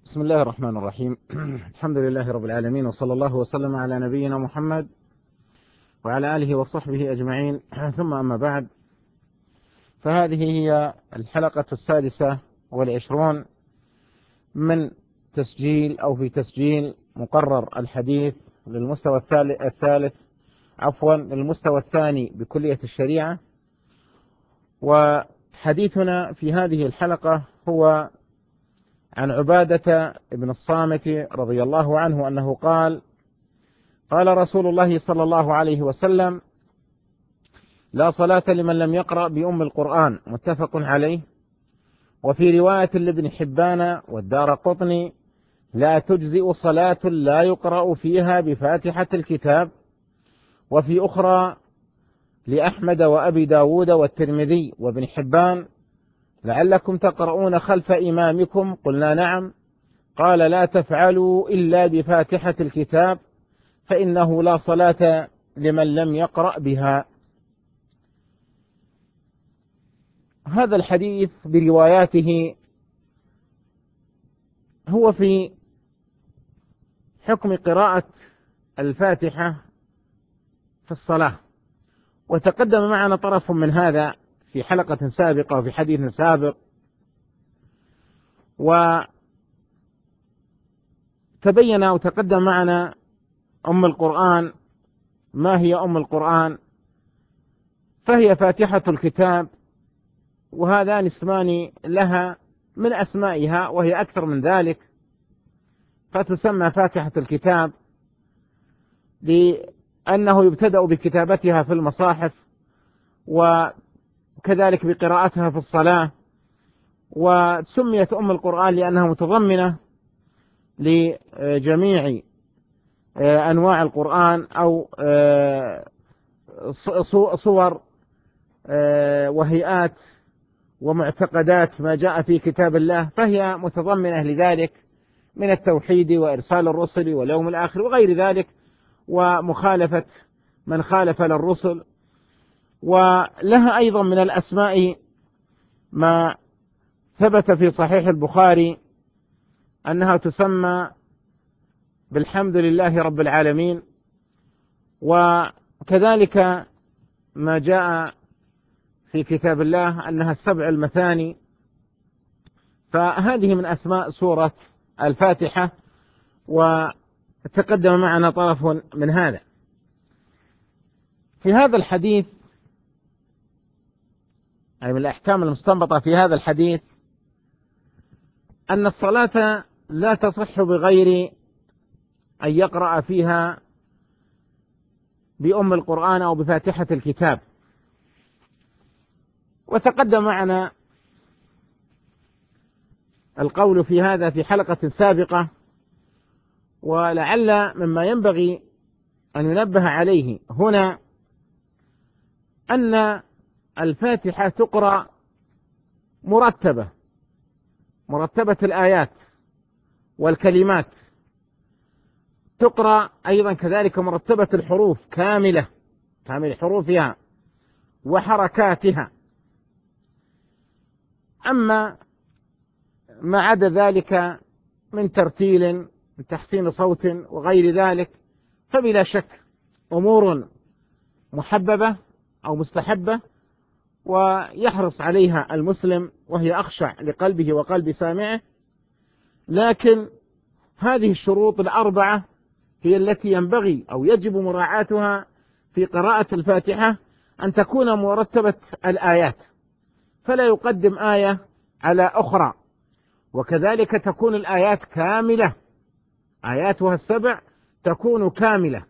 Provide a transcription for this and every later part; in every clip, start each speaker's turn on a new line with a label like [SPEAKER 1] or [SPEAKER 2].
[SPEAKER 1] بسم الله الرحمن الرحيم. الحمد لله رب العالمين، وصلى الله وسلم على نبينا محمد وعلى آله وصحبه أجمعين. ثم أما بعد، فهذه هي الحلقة 26 من تسجيل أو في تسجيل مقرر الحديث للمستوى للمستوى الثاني بكلية الشريعة. وحديثنا في هذه الحلقة هو عن بن الصامت رضي الله عنه أنه قال: قال رسول الله صلى الله عليه وسلم: لا صلاة لمن لم يقرأ بأم القرآن، متفق عليه. وفي رواية لابن حبان والدارقطني: لا تجزئ صلاة لا يقرأ فيها بفاتحة الكتاب. وفي أخرى لأحمد وأبي داود والترمذي وابن حبان: لعلكم تقرؤون خلف إمامكم، قلنا نعم. قال: لا تفعلوا إلا بفاتحة الكتاب، فإنه لا صلاة لمن لم يقرأ بها. هذا الحديث برواياته هو في حكم قراءة الفاتحة في الصلاة، وتقدم معنا طرف من هذا في حلقة سابقة وفي حديث سابق، وتبين وتقدم معنا أم القرآن. ما هي أم القرآن؟ فهي فاتحة الكتاب، وهذان اسمان لها من أسمائها، وهي أكثر من ذلك، فتسمى فاتحة الكتاب لأنه يبتدأ بكتابتها في المصاحف، وكذلك بقراءتها في الصلاة. وسميت أم القرآن لأنها متضمنة لجميع أنواع القرآن أو صور وهيئات ومعتقدات ما جاء في كتاب الله، فهي متضمنة لذلك من التوحيد وإرسال الرسل واليوم الآخر وغير ذلك، ومخالفة من خالف للرسل. ولها أيضا من الأسماء ما ثبت في صحيح البخاري أنها تسمى بالحمد لله رب العالمين، وكذلك ما جاء في كتاب الله أنها السبع المثاني. فهذه من أسماء سورة الفاتحة، وتقدم معنا طرف من هذا. في هذا الحديث، أي من الأحكام المستنبطة في هذا الحديث، أن الصلاة لا تصح بغير أن يقرأ فيها بأم القرآن أو بفاتحة الكتاب. وتقدم معنا القول في هذا في حلقة سابقة، ولعل مما ينبغي أن ينبه عليه هنا أن الفاتحة تقرأ مرتبة الآيات والكلمات، تقرأ أيضا كذلك مرتبة الحروف كامل حروفها وحركاتها. أما ما عدا ذلك من ترتيل، من تحسين صوت وغير ذلك، فبلا شك أمور محببة أو مستحبة، ويحرص عليها المسلم، وهي أخشع لقلبه وقلب سامعه. لكن هذه الشروط الأربعة هي التي ينبغي أو يجب مراعاتها في قراءة الفاتحة، أن تكون مرتبة الآيات، فلا يقدم آية على أخرى، وكذلك تكون الآيات كاملة، آياتها السبع تكون كاملة.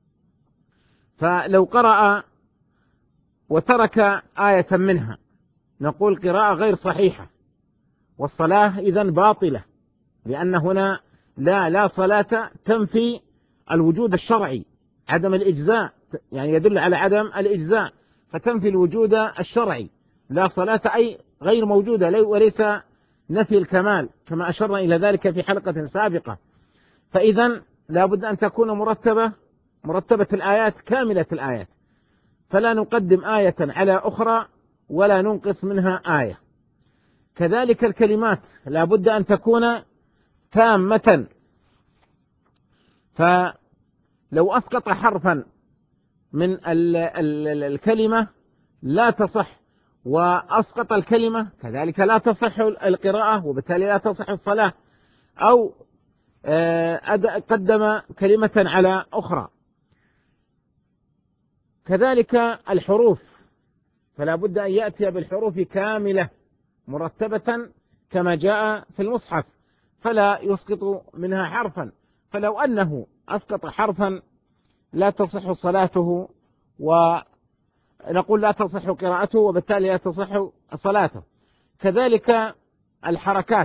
[SPEAKER 1] فلو قرأ وترك آية منها نقول قراءة غير صحيحة، والصلاة إذن باطلة، لأن هنا لا صلاة تنفي الوجود الشرعي، عدم الإجزاء، يعني يدل على عدم الإجزاء، فتنفي الوجود الشرعي. لا صلاة أي غير موجودة، وليس نفي الكمال، كما أشرنا إلى ذلك في حلقة سابقة. فإذن لا بد أن تكون مرتبة الآيات، كاملة الآيات، فلا نقدم آية على أخرى ولا ننقص منها آية. كذلك الكلمات لا بد أن تكون تامة. فلو أسقط حرفا من الكلمة لا تصح، وأسقط الكلمة كذلك لا تصح القراءة، وبالتالي لا تصح الصلاة، أو قدم كلمة على أخرى. كذلك الحروف، فلا بد أن يأتي بالحروف كاملة مرتبة كما جاء في المصحف، فلا يسقط منها حرفا. فلو أنه أسقط حرفا لا تصح صلاته، ونقول لا تصح قراءته، وبالتالي لا تصح صلاته. كذلك الحركات،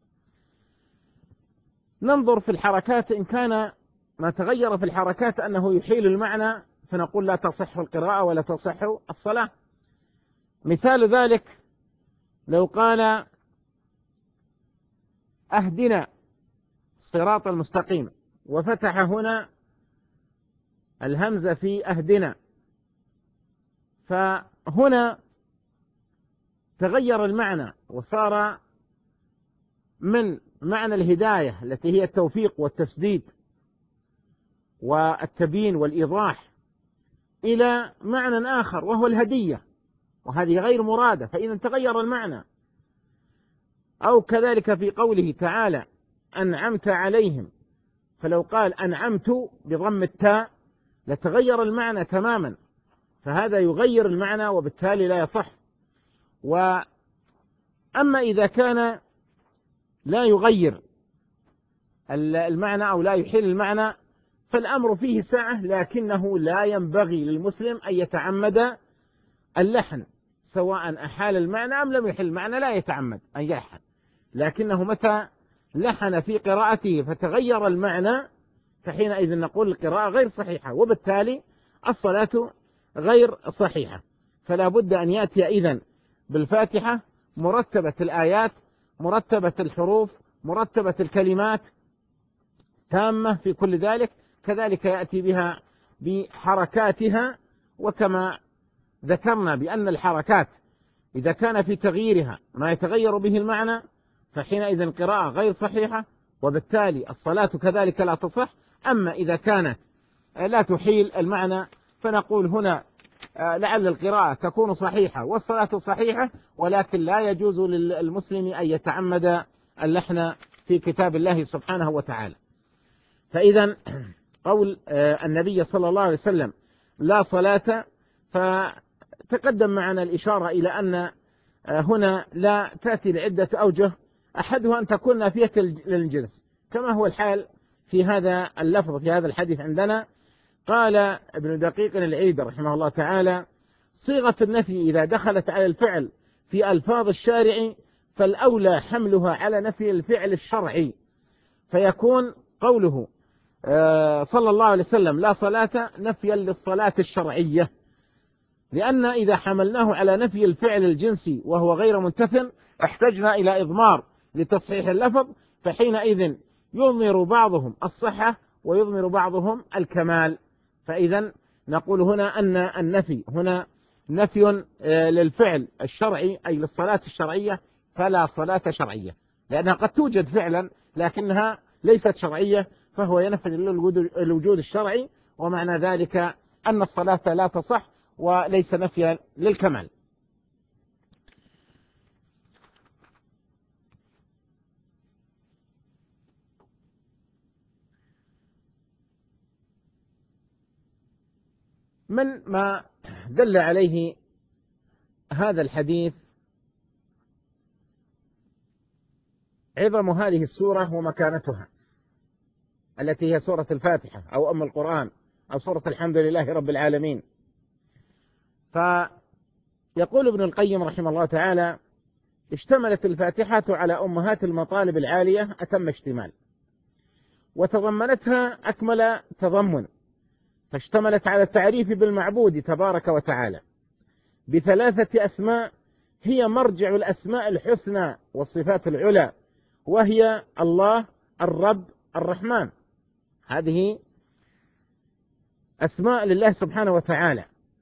[SPEAKER 1] ننظر في الحركات، إن كان ما تغير في الحركات أنه يحيل المعنى فنقول لا تصح القراءة ولا تصح الصلاة. مثال ذلك لو قال أهدنا الصراط المستقيم، وفتح هنا الهمزة في أهدنا، فهنا تغير المعنى وصار من معنى الهداية التي هي التوفيق والتسديد والتبيين والإيضاح إلى معنى آخر وهو الهدية، وهذه غير مرادة، فإذا تغير المعنى. أو كذلك في قوله تعالى أنعمت عليهم، فلو قال أنعمت بضم التاء لتغير المعنى تماما، فهذا يغير المعنى وبالتالي لا يصح. وأما إذا كان لا يغير المعنى أو لا يحيل المعنى فالأمر فيه سعة، لكنه لا ينبغي للمسلم أن يتعمد اللحن، سواء أحال المعنى أم لم يحل المعنى لا يتعمد أن يلحن، لكنه متى لحن في قراءته فتغير المعنى فحينئذ نقول القراءة غير صحيحة، وبالتالي الصلاة غير صحيحة. فلا بد أن يأتي إذن بالفاتحة مرتبة الآيات، مرتبة الحروف، مرتبة الكلمات، تامة في كل ذلك. كذلك يأتي بها بحركاتها، وكما ذكرنا بأن الحركات إذا كان في تغييرها ما يتغير به المعنى فحينئذ القراءة غير صحيحة، وبالتالي الصلاة كذلك لا تصح. أما إذا كانت لا تحيل المعنى فنقول هنا لعل القراءة تكون صحيحة والصلاة صحيحة، ولكن لا يجوز للمسلم أن يتعمد اللحن في كتاب الله سبحانه وتعالى. فإذا قول النبي صلى الله عليه وسلم لا صلاة، فتقدم معنا الإشارة إلى أن هنا لا تأتي لعدة أوجه، أحدها أن تكون نافية للجنس كما هو الحال في هذا اللفظ في هذا الحديث عندنا. قال ابن دقيق العيد رحمه الله تعالى صيغة النفي إذا دخلت على الفعل في ألفاظ الشارع فالأولى حملها على نفي الفعل الشرعي، فيكون قوله صلى الله عليه وسلم لا صلاة نفيا للصلاة الشرعية، لأن إذا حملناه على نفي الفعل الجنسي وهو غير منتف احتجنا إلى إضمار لتصحيح اللفظ، فحينئذ يضمر بعضهم الصحة ويضمر بعضهم الكمال. فإذا نقول هنا أن النفي هنا نفي للفعل الشرعي أي للصلاة الشرعية، فلا صلاة شرعية، لأنها قد توجد فعلا لكنها ليست شرعية، فهو ينفي الوجود الشرعي، ومعنى ذلك أن الصلاة لا تصح وليس نفيا للكمال. من ما دل عليه هذا الحديث عظم هذه السورة ومكانتها التي هي سورة الفاتحة أو أم القرآن أو سورة الحمد لله رب العالمين. فيقول ابن القيم رحمه الله تعالى اشتملت الفاتحة على أمهات المطالب العالية أتم اشتمال، وتضمنتها أكمل تضمن، فاشتملت على التعريف بالمعبود تبارك وتعالى بثلاثة أسماء هي مرجع الأسماء الحسنى والصفات العلى، وهي الله، الرب، الرحمن. هذه أسماء لله سبحانه وتعالى.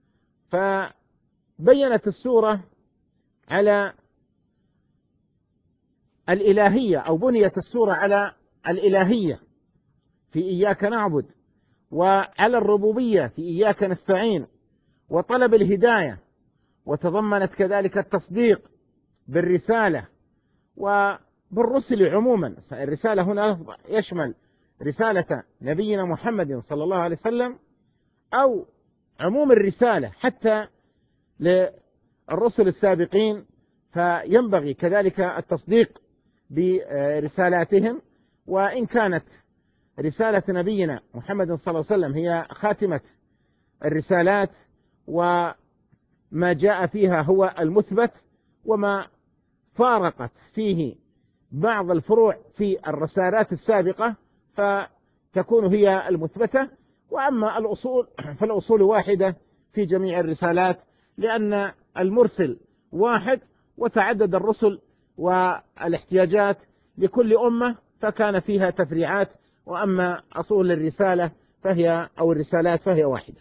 [SPEAKER 1] فبينت السورة على الإلهية، أو بنيت السورة على الإلهية في إياك نعبد، وعلى الربوبية في إياك نستعين، وطلب الهداية، وتضمنت كذلك التصديق بالرسالة وبالرسل عموما. الرسالة هنا يشمل رسالة نبينا محمد صلى الله عليه وسلم أو عموم الرسالة حتى للرسل السابقين، فينبغي كذلك التصديق برسالاتهم. وإن كانت رسالة نبينا محمد صلى الله عليه وسلم هي خاتمة الرسالات، وما جاء فيها هو المثبت، وما فارقت فيه بعض الفروع في الرسالات السابقة فتكون هي المثبتة. وأما الأصول فالأصول واحدة في جميع الرسالات، لأن المرسل واحد وتعدد الرسل والاحتياجات لكل أمة فكان فيها تفريعات، وأما أصول الرسالة أو الرسالات فهي واحدة.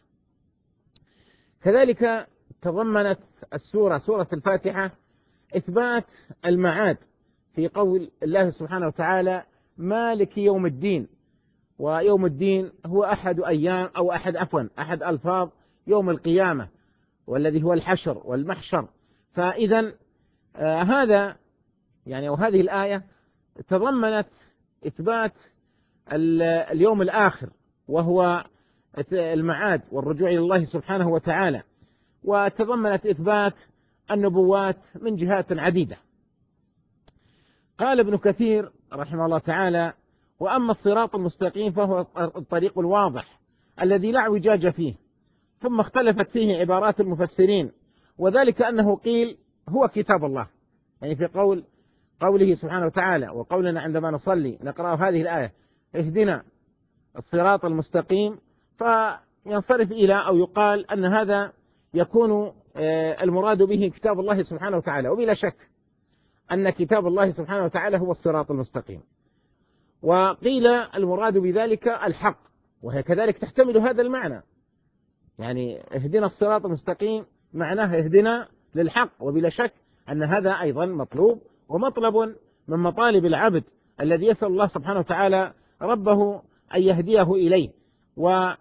[SPEAKER 1] كذلك تضمنت سورة الفاتحة إثبات المعاد في قول الله سبحانه وتعالى مالك يوم الدين، ويوم الدين هو أحد ألفاظ يوم القيامة، والذي هو الحشر والمحشر. فإذا هذا يعني وهذه الآية تضمنت إثبات اليوم الآخر وهو المعاد والرجوع إلى الله سبحانه وتعالى، وتضمنت إثبات النبوات من جهات عديدة. قال ابن كثير رحمه الله تعالى: وأما الصراط المستقيم فهو الطريق الواضح الذي لا اعوجاج فيه. ثم اختلفت فيه عبارات المفسرين، وذلك أنه قيل هو كتاب الله، يعني في قوله سبحانه وتعالى وقولنا عندما نصلي نقرأ هذه الآية اهدنا الصراط المستقيم، فينصرف إلى أو يقال أن هذا يكون المراد به كتاب الله سبحانه وتعالى، وبلا شك أن كتاب الله سبحانه وتعالى هو الصراط المستقيم. وقيل المراد بذلك الحق، وهي كذلك تحتمل هذا المعنى، يعني اهدنا الصراط المستقيم معناه اهدنا للحق، وبلا شك أن هذا أيضا مطلوب ومطلب من مطالب العبد الذي يسأل الله سبحانه وتعالى ربه أن يهديه إليه. وقيل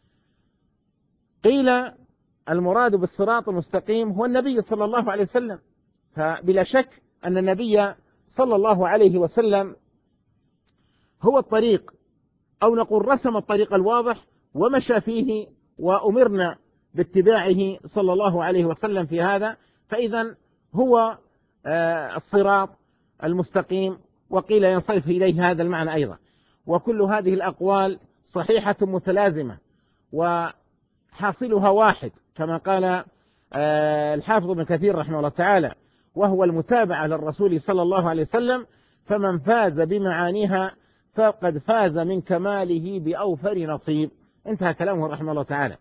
[SPEAKER 1] المراد بالصراط المستقيم هو النبي صلى الله عليه وسلم، فبلا شك أن النبي صلى الله عليه وسلم هو الطريق، أو نقول رسم الطريق الواضح ومشى فيه، وأمرنا باتباعه صلى الله عليه وسلم في هذا، فإذا هو الصراط المستقيم. وقيل ينصرف إليه هذا المعنى أيضا. وكل هذه الأقوال صحيحة متلازمة وحاصلها واحد، كما قال الحافظ ابن كثير رحمه الله تعالى، وهو المتابعة للرسول صلى الله عليه وسلم، فمن فاز بمعانيها فقد فاز من كماله بأوفر نصيب. انتهى كلامه رحمه الله تعالى.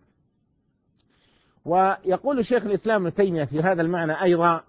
[SPEAKER 1] ويقول الشيخ الإسلام ابن تيمية في هذا المعنى أيضا: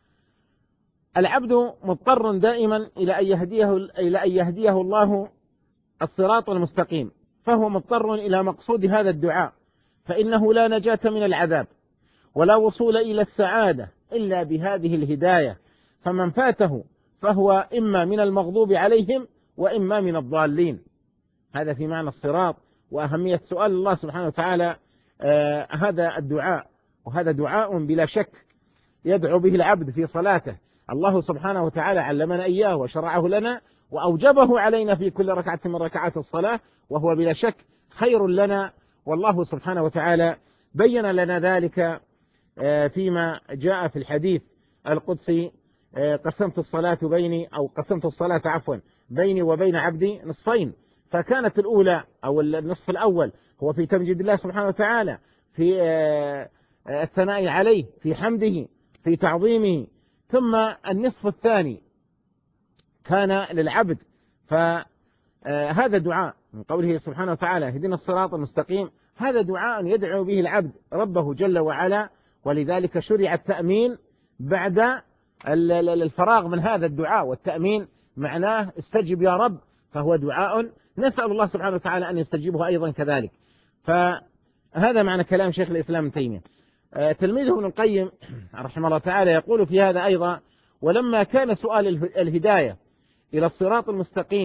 [SPEAKER 1] العبد مضطر دائما إلى أن يهديه الله الصراط المستقيم، فهو مضطر إلى مقصود هذا الدعاء، فإنه لا نجاة من العذاب ولا وصول إلى السعادة إلا بهذه الهداية، فمن فاته فهو إما من المغضوب عليهم وإما من الضالين. هذا في معنى الصراط وأهمية سؤال الله سبحانه وتعالى هذا الدعاء، وهذا دعاء بلا شك يدعو به العبد في صلاته. الله سبحانه وتعالى علمنا إياه وشرعه لنا وأوجبه علينا في كل ركعة من ركعات الصلاة، وهو بلا شك خير لنا، والله سبحانه وتعالى بين لنا ذلك فيما جاء في الحديث القدسي: قسمت الصلاة بيني وبين عبدي نصفين، فكانت الأولى أو النصف الأول هو في تمجيد الله سبحانه وتعالى، في الثناء عليه، في حمده، في تعظيمه، ثم النصف الثاني كان للعبد. فهذا دعاء من قوله سبحانه وتعالى اهدنا الصراط المستقيم، هذا دعاء يدعو به العبد ربه جل وعلا، ولذلك شرع التأمين بعد الفراغ من هذا الدعاء، والتأمين معناه استجب يا رب، فهو دعاء نسأل الله سبحانه وتعالى أن يستجيبه أيضا كذلك. فهذا معنى كلام شيخ الإسلام ابن تيمية. تلميذه ابن القيم رحمه الله تعالى يقول في هذا أيضا: ولما كان سؤال الهداية إلى الصراط المستقيم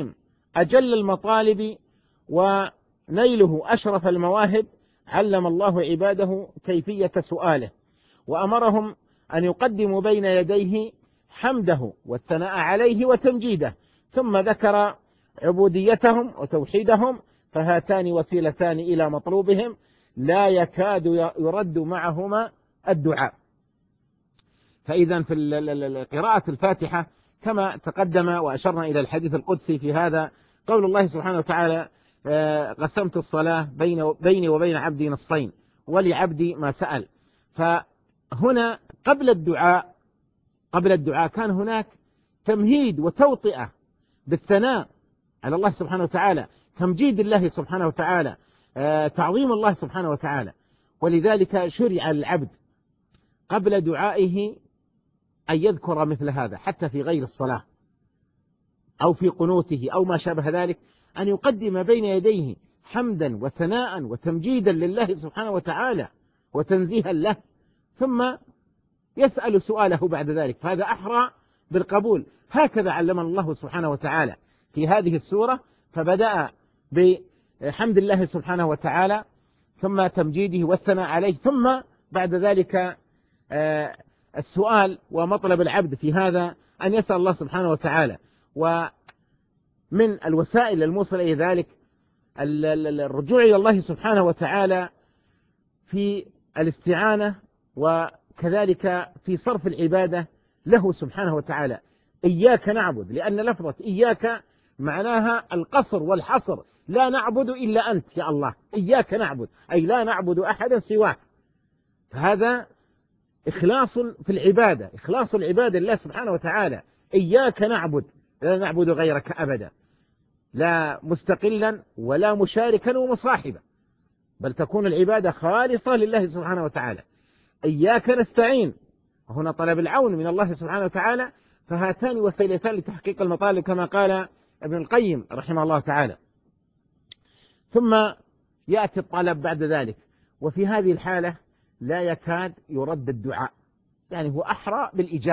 [SPEAKER 1] أجل المطالب ونيله أشرف المواهب، علم الله عباده كيفية سؤاله، وأمرهم أن يقدموا بين يديه حمده والثناء عليه وتمجيده، ثم ذكر عبوديتهم وتوحيدهم، فهاتان وسيلتان إلى مطلوبهم لا يكاد يرد معهما الدعاء. فإذا في قراءة الفاتحة كما تقدم وأشرنا إلى الحديث القدسي في هذا، قول الله سبحانه وتعالى: قسمت الصلاة بيني وبين عبدي نصفين ولعبدي ما سأل. فهنا قبل الدعاء كان هناك تمهيد وتوطئة بالثناء على الله سبحانه وتعالى، تمجيد الله سبحانه وتعالى، تعظيم الله سبحانه وتعالى. ولذلك شرع العبد قبل دعائه أن يذكر مثل هذا، حتى في غير الصلاة أو في قنوته أو ما شابه ذلك، أن يقدم بين يديه حمدا وثناء وتمجيدا لله سبحانه وتعالى وتنزيها له، ثم يسأل سؤاله بعد ذلك، فهذا أحرى بالقبول. هكذا علمنا الله سبحانه وتعالى في هذه السورة، فبدأ بحمد الله سبحانه وتعالى، ثم تمجيده والثناء عليه، ثم بعد ذلك السؤال. ومطلب العبد في هذا أن يسأل الله سبحانه وتعالى. ومن الوسائل الموصلة إلى ذلك الرجوع إلى الله سبحانه وتعالى في الاستعانة، وكذلك في صرف العبادة له سبحانه وتعالى. إياك نعبد، لأن لفظة إياك معناها القصر والحصر، لا نعبد إلا أنت يا الله، إياك نعبد أي لا نعبد أحدا سواك. فهذا إخلاص في العبادة، إخلاص العبادة لله سبحانه وتعالى. إياك نعبد، لا نعبد غيرك أبدا، لا مستقلا ولا مشاركا ومصاحبا، بل تكون العبادة خالصة لله سبحانه وتعالى. إياك نستعين، وهنا طلب العون من الله سبحانه وتعالى. فهاتان وسيلتان لتحقيق المطالب كما قال ابن القيم رحمه الله تعالى. ثم يأتي الطلب بعد ذلك، وفي هذه الحالة لا يكاد يرد الدعاء، يعني هو أحرى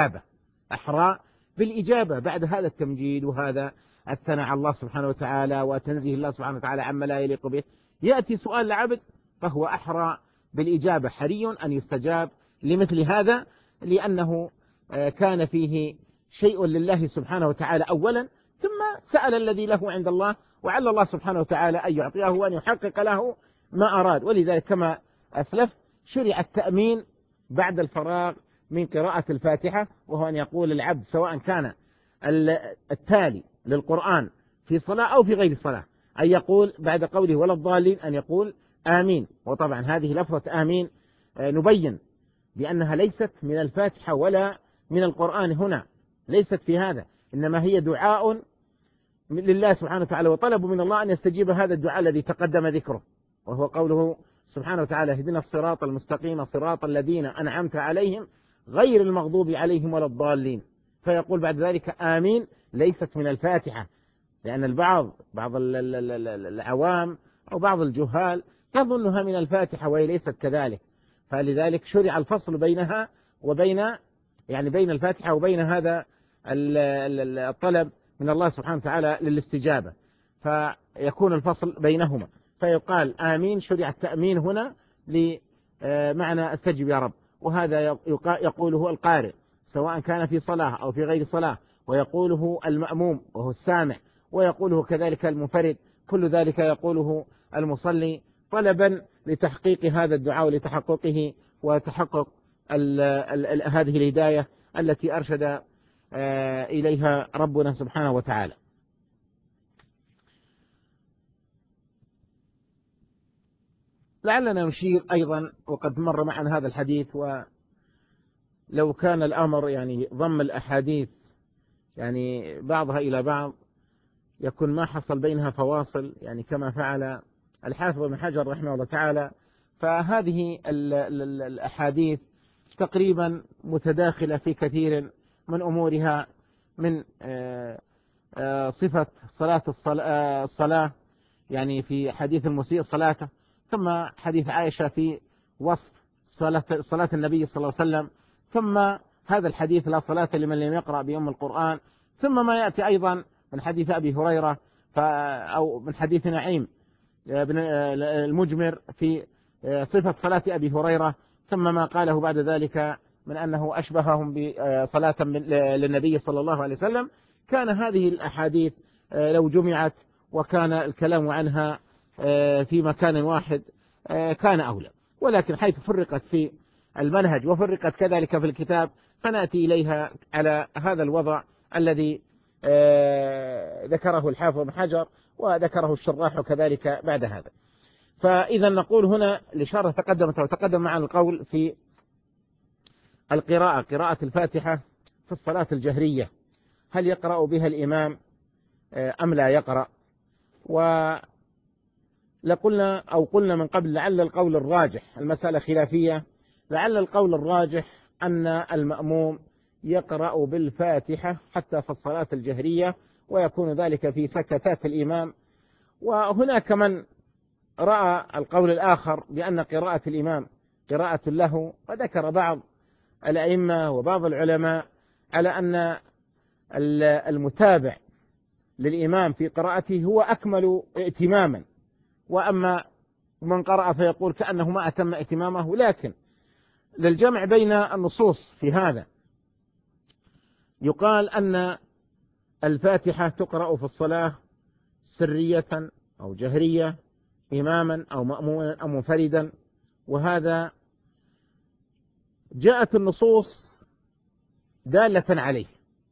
[SPEAKER 1] بالإجابة بعد هذا التمجيد وهذا الثناء على الله سبحانه وتعالى وتنزيه الله سبحانه وتعالى عما لا يليق به. يأتي سؤال العبد فهو أحرى بالإجابة، حري أن يستجاب لمثل هذا، لأنه كان فيه شيء لله سبحانه وتعالى أولا، ثم سأل الذي له عند الله، وعلى الله سبحانه وتعالى أن يعطيه وأن يحقق له ما أراد. ولذلك كما أسلفت شرع التأمين بعد الفراغ من قراءة الفاتحة، وهو أن يقول العبد سواء كان التالي للقرآن في صلاة أو في غير صلاة، أن يقول بعد قوله ولا الضالين أن يقول آمين. وطبعا هذه لفظة آمين نبين بأنها ليست من الفاتحة ولا من القرآن، هنا ليست في هذا، إنما هي دعاء لله سبحانه وتعالى، وطلب من الله أن يستجيب هذا الدعاء الذي تقدم ذكره، وهو قوله سبحانه وتعالى اهدنا الصراط المستقيم صراط الذين أنعمت عليهم غير المغضوب عليهم ولا الضالين. فيقول بعد ذلك آمين، ليست من الفاتحة، لأن بعض العوام أو بعض الجهال تظنها من الفاتحة وهي ليست كذلك. فلذلك شرع الفصل بينها وبين، يعني بين الفاتحة وبين هذا الطلب من الله سبحانه وتعالى للاستجابة، فيكون الفصل بينهما. فيقال آمين، شرع التأمين هنا لمعنى استجب يا رب، وهذا يقوله القارئ سواء كان في صلاة أو في غير صلاة، ويقوله المأموم وهو السامع، ويقوله كذلك المنفرد، كل ذلك يقوله المصلي طلبا لتحقيق هذا الدعاء ولتحققه وتحقق هذه الهداية التي أرشد إليها ربنا سبحانه وتعالى. لعلنا نشير أيضا، وقد مر معنا هذا الحديث، ولو كان الأمر يعني ضم الأحاديث يعني بعضها إلى بعض يكون ما حصل بينها فواصل، يعني كما فعل الحافظ ابن حجر رحمه الله تعالى. فهذه الأحاديث تقريبا متداخلة في كثير من أمورها، من صفة الصلاة يعني في حديث المسيء صلاته، ثم حديث عائشة في وصف صلاة النبي صلى الله عليه وسلم، ثم هذا الحديث لا صلاة لمن لم يقرأ بأم القرآن، ثم ما يأتي أيضا من حديث أبي هريرة أو من حديث نعيم بن المجمر في صفة صلاة أبي هريرة، ثم ما قاله بعد ذلك من أنه أشبههم بصلاة للنبي صلى الله عليه وسلم. كان هذه الأحاديث لو جمعت وكان الكلام عنها في مكان واحد كان أولى، ولكن حيث فرقت في المنهج وفرقت كذلك في الكتاب فنأتي إليها على هذا الوضع الذي ذكره الحافظ بن حجر وذكره الشراح كذلك بعد هذا. فإذا نقول هنا الإشارة تقدمت وتقدم معنا القول في القراءة، قراءة الفاتحة في الصلاة الجهرية، هل يقرأ بها الإمام أم لا يقرأ؟ ولقلنا أو قلنا من قبل لعل القول الراجح، المسألة خلافية، لعل القول الراجح أن المأموم يقرأ بالفاتحة حتى في الصلاة الجهرية، ويكون ذلك في سكتات الإمام. وهناك من رأى القول الآخر بأن قراءة الإمام قراءة له، وذكر بعض الأئمة وبعض العلماء على أن المتابع للإمام في قراءته هو أكمل ائتماما، وأما من قرأ فيقول كأنه ما أتم ائتمامه. لكن للجمع بين النصوص في هذا يقال أن الفاتحة تقرأ في الصلاة سرية أو جهرية، إماما أو مأموما أو منفردا، وهذا جاءت النصوص دالة عليه.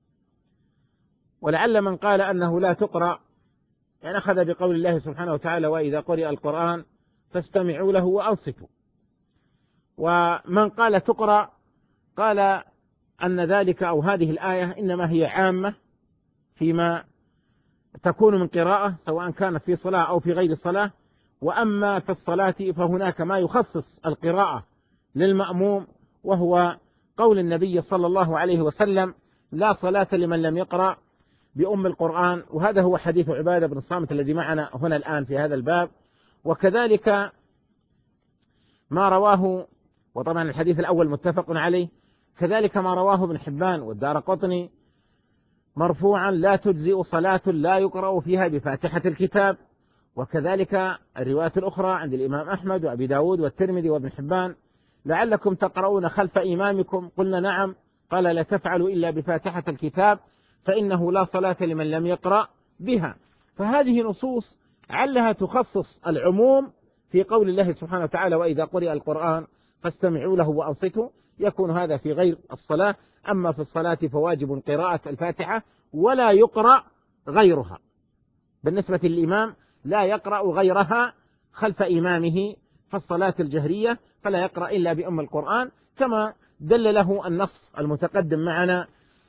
[SPEAKER 1] ولعل من قال أنه لا تقرأ يعني أخذ بقول الله سبحانه وتعالى وإذا قرئ القرآن فاستمعوا له وأنصتوا، ومن قال تقرأ قال أن ذلك أو هذه الآية إنما هي عامة فيما تكون من قراءة سواء كانت في صلاة أو في غير صلاة، وأما في الصلاة فهناك ما يخصص القراءة للمأموم، وهو قول النبي صلى الله عليه وسلم لا صلاة لمن لم يقرأ بأم القرآن، وهذا هو حديث عبادة بن الصامت الذي معنا هنا الآن في هذا الباب. وكذلك ما رواه، وطبعا الحديث الأول متفق عليه، كذلك ما رواه ابن حبان والدارقطني مرفوعا لا تجزئ صلاة لا يقرأ فيها بفاتحة الكتاب. وكذلك الرواية الأخرى عند الإمام أحمد وأبي داود والترمذي وابن حبان لعلكم تقرؤون خلف إمامكم، قلنا نعم، قال لا تفعلوا إلا بفاتحة الكتاب فإنه لا صلاة لمن لم يقرأ بها. فهذه نصوص علها تخصص العموم في قول الله سبحانه وتعالى وإذا قرئ القرآن فاستمعوا له وأنصتوا، يكون هذا في غير الصلاة. أما في الصلاة فواجب قراءة الفاتحة ولا يقرأ غيرها، بالنسبة للإمام لا يقرأ غيرها خلف إمامه في الصلاة الجهرية، فلا يقرأ إلا بأم القرآن، كما دل له النص المتقدم معنا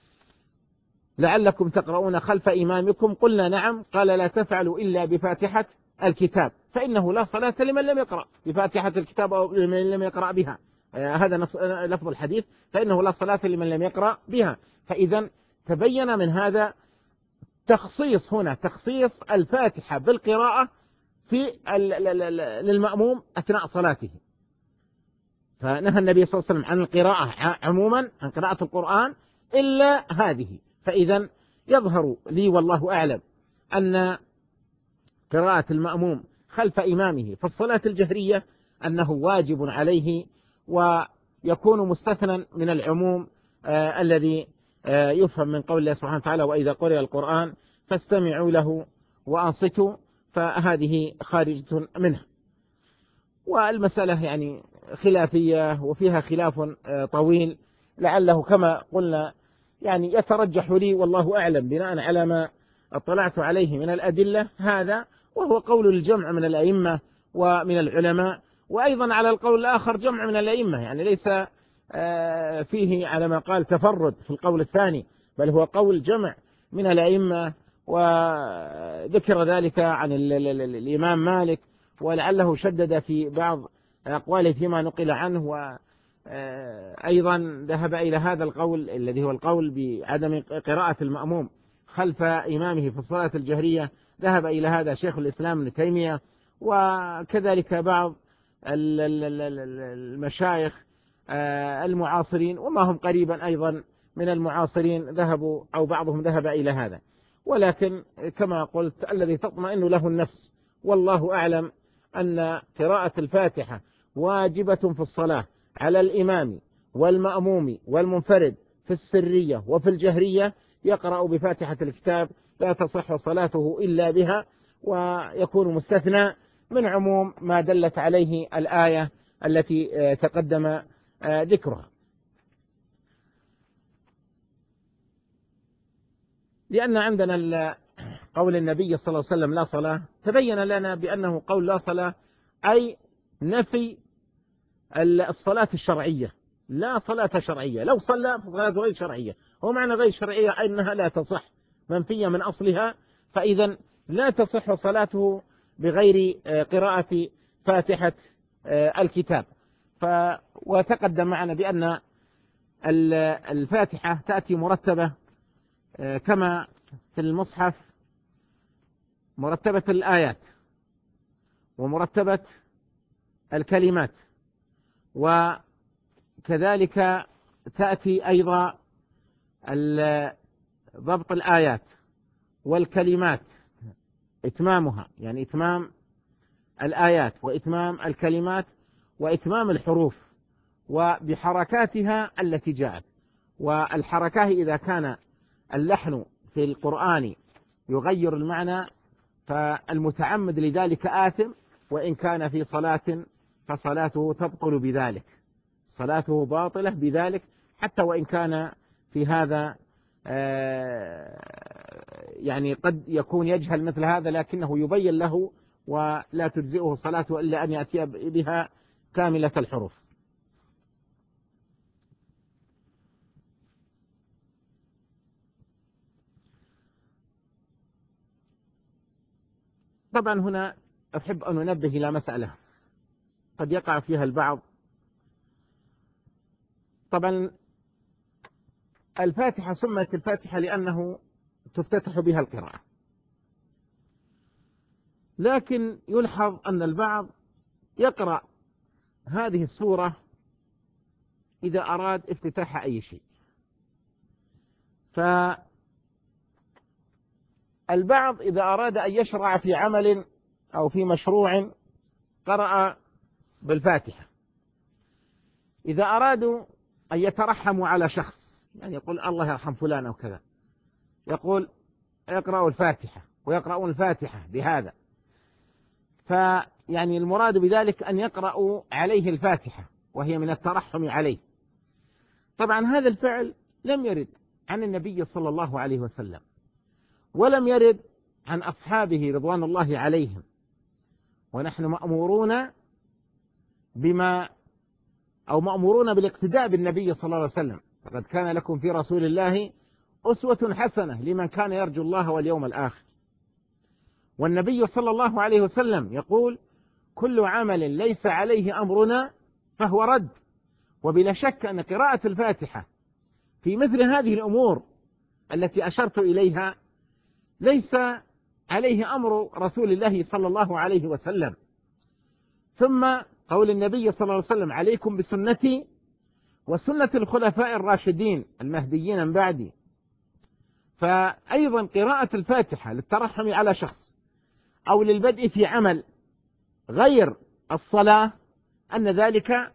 [SPEAKER 1] لعلكم تقرؤون خلف إمامكم، قلنا نعم، قال لا تفعلوا إلا بفاتحة الكتاب فإنه لا صلاة لمن لم يقرأ بفاتحة الكتاب أو لمن لم يقرأ بها، هذا لفظ الحديث، فإنه لا صلاة لمن لم يقرأ بها. فإذا تبين من هذا تخصيص هنا تخصيص الفاتحة بالقراءة في للمأموم أثناء صلاته، فنهى النبي صلى الله عليه وسلم عن القراءة عموما، عن قراءة القرآن إلا هذه. فإذا يظهر لي والله أعلم أن قراءة المأموم خلف إمامه في الصلاة الجهرية أنه واجب عليه، ويكون مستثنى من العموم الذي يفهم من قول الله سبحانه وتعالى وإذا قرئ القرآن فاستمعوا له وأنصتوا، فهذه خارجة منها. والمسألة يعني خلافية وفيها خلاف طويل، لعله كما قلنا يعني يترجح لي والله أعلم بناء على ما اطلعت عليه من الأدلة هذا، وهو قول الجمع من الأئمة ومن العلماء، وأيضا على القول الآخر جمع من الأئمة، يعني ليس فيه على ما قال تفرد في القول الثاني، بل هو قول جمع من الأئمة، وذكر ذلك عن الإمام مالك، ولعله شدد في بعض أقواله فيما نقل عنه، وأيضا ذهب إلى هذا القول الذي هو القول بعدم قراءة المأموم خلف إمامه في الصلاة الجهرية، ذهب إلى هذا شيخ الإسلام ابن تيمية، وكذلك بعض المشايخ المعاصرين وما هم قريبا أيضا من المعاصرين ذهبوا أو بعضهم ذهب إلى هذا. ولكن كما قلت الذي تطمئن له النفس، والله أعلم أن قراءة الفاتحة واجبة في الصلاة على الإمام والمأموم والمنفرد في السرية وفي الجهرية. يقرأ بفاتحة الكتاب لا تصح صلاته إلا بها، ويكون مستثنى من عموم ما دلت عليه الآية التي تقدم ذكرها. لأن عندنا قول النبي صلى الله عليه وسلم لا صلاة، تبين لنا بأنه قول لا صلاة أي نفي الصلاة الشرعية، لا صلاة شرعية. لو صلى فصلاة غير شرعية، هو معنى غير شرعية أنها لا تصح، منفية من أصلها، فإذا لا تصح صلاته بغير قراءة فاتحة الكتاب. وتقدم معنا بأن الفاتحة تأتي مرتبة كما في المصحف، مرتبة الآيات ومرتبة الكلمات، وكذلك تأتي أيضا ضبط الآيات والكلمات، إتمامها، يعني إتمام الآيات وإتمام الكلمات وإتمام الحروف وبحركاتها التي جاءت. والحركات إذا كان اللحن في القرآن يغير المعنى فالمتعمد لذلك آثم، وإن كان في صلاة فصلاته تبطل بذلك، صلاته باطلة بذلك، حتى وإن كان في هذا يعني قد يكون يجهل مثل هذا، لكنه يبين له ولا تجزئه صلاته إلا أن يأتي بها كاملة الحروف. طبعا هنا أحب أن أنبه إلى مسألة قد يقع فيها البعض. طبعا الفاتحة سمت الفاتحة لأنه تفتتح بها القراءة، لكن يلحظ أن البعض يقرأ هذه السورة إذا أراد افتتاح أي شيء. فالبعض إذا أراد أن يشرع في عمل أو في مشروع قرأ بالفاتحة. إذا أرادوا أن يترحموا على شخص، يعني يقول الله يرحم فلان أو كذا، يقول يقرأوا الفاتحة ويقرؤون الفاتحة بهذا، فيعني المراد بذلك أن يقرأوا عليه الفاتحة وهي من الترحم عليه. طبعا هذا الفعل لم يرد عن النبي صلى الله عليه وسلم، ولم يرد عن أصحابه رضوان الله عليهم، ونحن مأمورون مأمورون بالاقتداء بالنبي صلى الله عليه وسلم. فقد كان لكم في رسول الله أسوة حسنة لمن كان يرجو الله واليوم الآخر. والنبي صلى الله عليه وسلم يقول كل عمل ليس عليه أمرنا فهو رد. وبلا شك أن قراءة الفاتحة في مثل هذه الأمور التي أشرت إليها ليس عليه أمر رسول الله صلى الله عليه وسلم. ثم قول النبي صلى الله عليه وسلم عليكم بسنتي وسنة الخلفاء الراشدين المهديين من بعدي. فأيضا قراءة الفاتحة للترحم على شخص أو للبدء في عمل غير الصلاة أن ذلك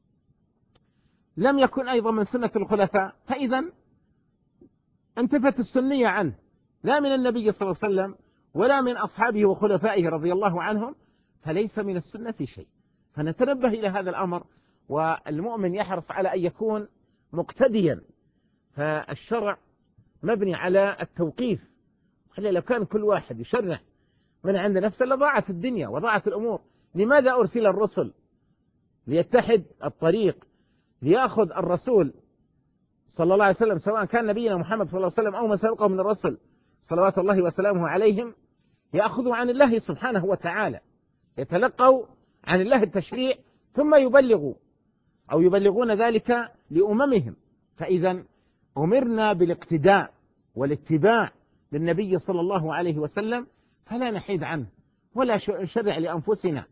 [SPEAKER 1] لم يكن أيضا من سنة الخلفاء، فإذا انتفت السنية عنه، لا من النبي صلى الله عليه وسلم ولا من أصحابه وخلفائه رضي الله عنهم، فليس من السنة شيء. فنتنبه إلى هذا الأمر، والمؤمن يحرص على أن يكون مقتديا. فالشرع مبني على التوقيف، لو كان كل واحد يشرع من عند نفسه لضاعت الدنيا وضاعت الأمور. لماذا أرسل الرسل؟ ليتحد الطريق، ليأخذ الرسول صلى الله عليه وسلم سواء كان نبينا محمد صلى الله عليه وسلم أو من سبقه من الرسل صلوات الله وسلامه عليهم، يأخذوا عن الله سبحانه وتعالى، يتلقوا عن الله التشريع ثم يبلغوا أو يبلغون ذلك لأممهم. فإذا أمرنا بالاقتداء والاتباع للنبي صلى الله عليه وسلم، فلا نحيد عنه ولا نشرع لأنفسنا.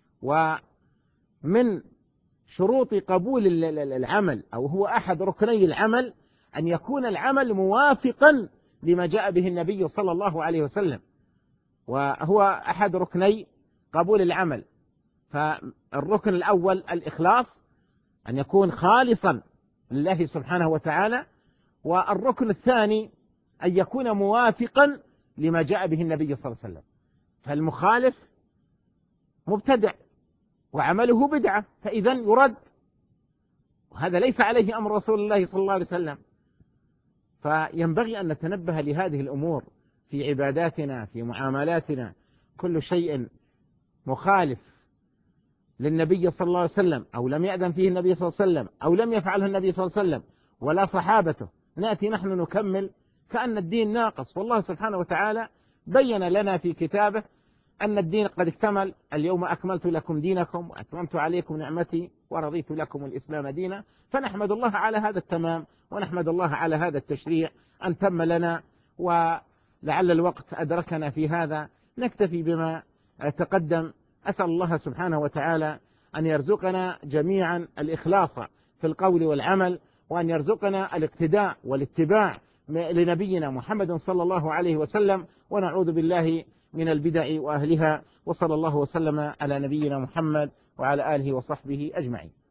[SPEAKER 1] ومن شروط قبول العمل أو هو أحد ركني العمل أن يكون العمل موافقا لما جاء به النبي صلى الله عليه وسلم، وهو أحد ركني قبول العمل. فالركن الأول الإخلاص، أن يكون خالصا لله سبحانه وتعالى. والركن الثاني أن يكون موافقا لما جاء به النبي صلى الله عليه وسلم. فالمخالف مبتدع وعمله بدعة، فإذا يرد، وهذا ليس عليه أمر رسول الله صلى الله عليه وسلم. فينبغي أن نتنبه لهذه الأمور في عباداتنا، في معاملاتنا. كل شيء مخالف للنبي صلى الله عليه وسلم أو لم يأذن فيه النبي صلى الله عليه وسلم أو لم يفعله النبي صلى الله عليه وسلم ولا صحابته، نأتي نحن نكمل كأن الدين ناقص. والله سبحانه وتعالى بين لنا في كتابه أن الدين قد اكتمل: اليوم أكملت لكم دينكم وأتممت عليكم نعمتي ورضيت لكم الإسلام دينا. فنحمد الله على هذا التمام، ونحمد الله على هذا التشريع أن تم لنا، ولعل الوقت أدركنا في هذا. نكتفي بما تقدم. أسأل الله سبحانه وتعالى أن يرزقنا جميعا الإخلاص في القول والعمل، وأن يرزقنا الاقتداء والاتباع لنبينا محمد صلى الله عليه وسلم، ونعوذ بالله من البدع وأهلها. وصلى الله وسلم على نبينا محمد وعلى آله وصحبه أجمعين.